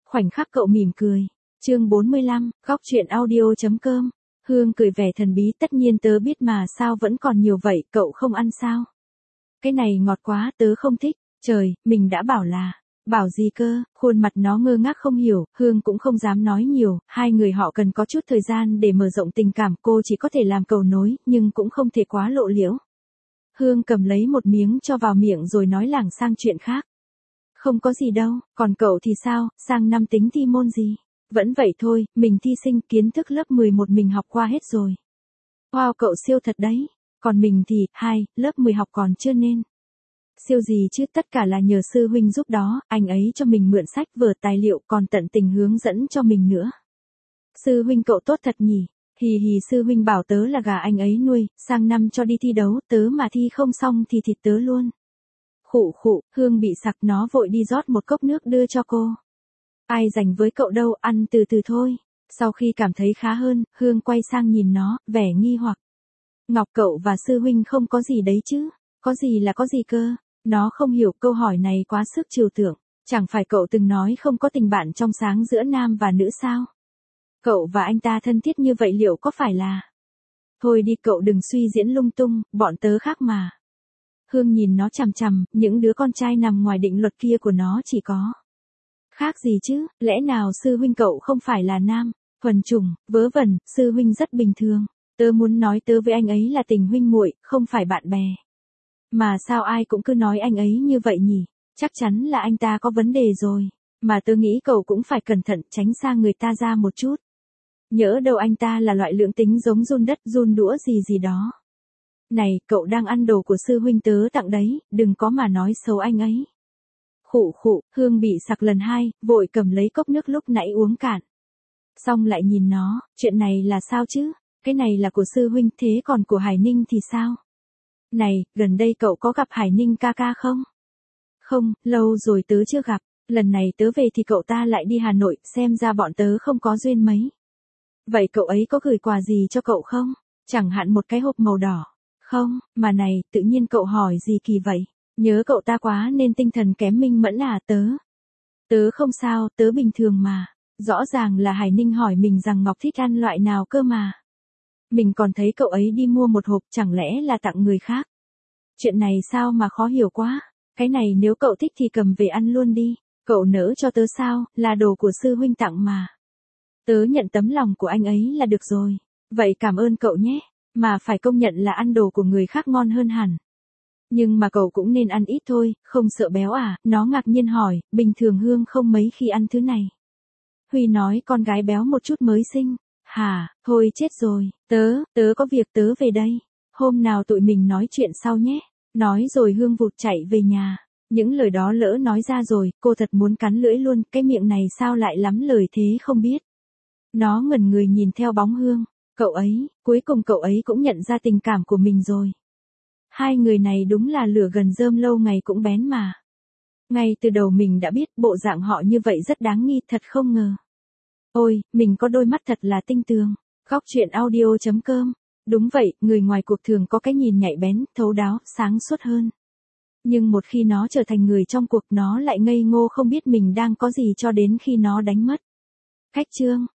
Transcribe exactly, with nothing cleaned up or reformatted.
khoảnh khắc cậu mỉm cười. Chương bốn mươi lăm, góc truyện audio.com. Hương cười vẻ thần bí, tất nhiên tớ biết mà, sao vẫn còn nhiều vậy, cậu không ăn sao? Cái này ngọt quá, tớ không thích. Trời, mình đã bảo là. Bảo gì cơ? Khuôn mặt nó ngơ ngác không hiểu, Hương cũng không dám nói nhiều, hai người họ cần có chút thời gian để mở rộng tình cảm, cô chỉ có thể làm cầu nối, nhưng cũng không thể quá lộ liễu. Hương cầm lấy một miếng cho vào miệng rồi nói lảng sang chuyện khác. Không có gì đâu, còn cậu thì sao, sang năm tính thi môn gì? Vẫn vậy thôi, mình thi sinh kiến thức lớp mười một mình học qua hết rồi. Wow, cậu siêu thật đấy. Còn mình thì, hai, lớp mười học còn chưa nên. Siêu gì chứ, tất cả là nhờ sư huynh giúp đó, anh ấy cho mình mượn sách vở tài liệu còn tận tình hướng dẫn cho mình nữa. Sư huynh cậu tốt thật nhỉ, hì hì sư huynh bảo tớ là gà anh ấy nuôi, sang năm cho đi thi đấu, tớ mà thi không xong thì thịt tớ luôn. Khụ khụ, Hương bị sặc, nó vội đi rót một cốc nước đưa cho cô. Ai dành với cậu đâu, ăn từ từ thôi. Sau khi cảm thấy khá hơn, Hương quay sang nhìn nó, vẻ nghi hoặc. Ngọc cậu và sư huynh không có gì đấy chứ? Có gì là có gì cơ? Nó không hiểu câu hỏi này quá sức trừu tượng. Chẳng phải cậu từng nói không có tình bạn trong sáng giữa nam và nữ sao? Cậu và anh ta thân thiết như vậy liệu có phải là... Thôi đi cậu đừng suy diễn lung tung, bọn tớ khác mà. Hương nhìn nó chằm chằm, những đứa con trai nằm ngoài định luật kia của nó chỉ có. Khác gì chứ, lẽ nào sư huynh cậu không phải là nam, thuần chủng, vớ vẩn, sư huynh rất bình thường. Tớ muốn nói tớ với anh ấy là tình huynh muội, không phải bạn bè. Mà sao ai cũng cứ nói anh ấy như vậy nhỉ, chắc chắn là anh ta có vấn đề rồi. Mà tớ nghĩ cậu cũng phải cẩn thận, tránh xa người ta ra một chút. Nhỡ đâu anh ta là loại lưỡng tính giống giun đất giun đũa gì gì đó. Này, cậu đang ăn đồ của sư huynh tớ tặng đấy, đừng có mà nói xấu anh ấy. Khụ khụ, Hương bị sặc lần hai, vội cầm lấy cốc nước lúc nãy uống cạn. Xong lại nhìn nó, chuyện này là sao chứ? Cái này là của sư huynh, thế còn của Hải Ninh thì sao? Này, gần đây cậu có gặp Hải Ninh ca ca không? Không, lâu rồi tớ chưa gặp, lần này tớ về thì cậu ta lại đi Hà Nội, xem ra bọn tớ không có duyên mấy. Vậy cậu ấy có gửi quà gì cho cậu không? Chẳng hạn một cái hộp màu đỏ. Không, mà này, tự nhiên cậu hỏi gì kỳ vậy? Nhớ cậu ta quá nên tinh thần kém minh mẫn à tớ? Tớ không sao, tớ bình thường mà. Rõ ràng là Hải Ninh hỏi mình rằng Ngọc thích ăn loại nào cơ mà. Mình còn thấy cậu ấy đi mua một hộp, chẳng lẽ là tặng người khác? Chuyện này sao mà khó hiểu quá? Cái này nếu cậu thích thì cầm về ăn luôn đi. Cậu nỡ cho tớ sao, là đồ của sư huynh tặng mà. Tớ nhận tấm lòng của anh ấy là được rồi. Vậy cảm ơn cậu nhé. Mà phải công nhận là ăn đồ của người khác ngon hơn hẳn. Nhưng mà cậu cũng nên ăn ít thôi, không sợ béo à? Nó ngạc nhiên hỏi, bình thường Hương không mấy khi ăn thứ này. Huy nói con gái béo một chút mới sinh. Hả, thôi chết rồi, tớ, tớ có việc tớ về đây. Hôm nào tụi mình nói chuyện sau nhé. Nói rồi Hương vụt chạy về nhà. Những lời đó lỡ nói ra rồi, cô thật muốn cắn lưỡi luôn, cái miệng này sao lại lắm lời thế không biết. Nó ngẩn người nhìn theo bóng Hương. Cậu ấy, cuối cùng cậu ấy cũng nhận ra tình cảm của mình rồi. Hai người này đúng là lửa gần rơm lâu ngày cũng bén mà. Ngay từ đầu mình đã biết bộ dạng họ như vậy rất đáng nghi, thật không ngờ. Ôi, mình có đôi mắt thật là tinh tường. Góc truyện audio.com. Đúng vậy, người ngoài cuộc thường có cái nhìn nhạy bén, thấu đáo, sáng suốt hơn. Nhưng một khi nó trở thành người trong cuộc nó lại ngây ngô không biết mình đang có gì cho đến khi nó đánh mất. Khách chương.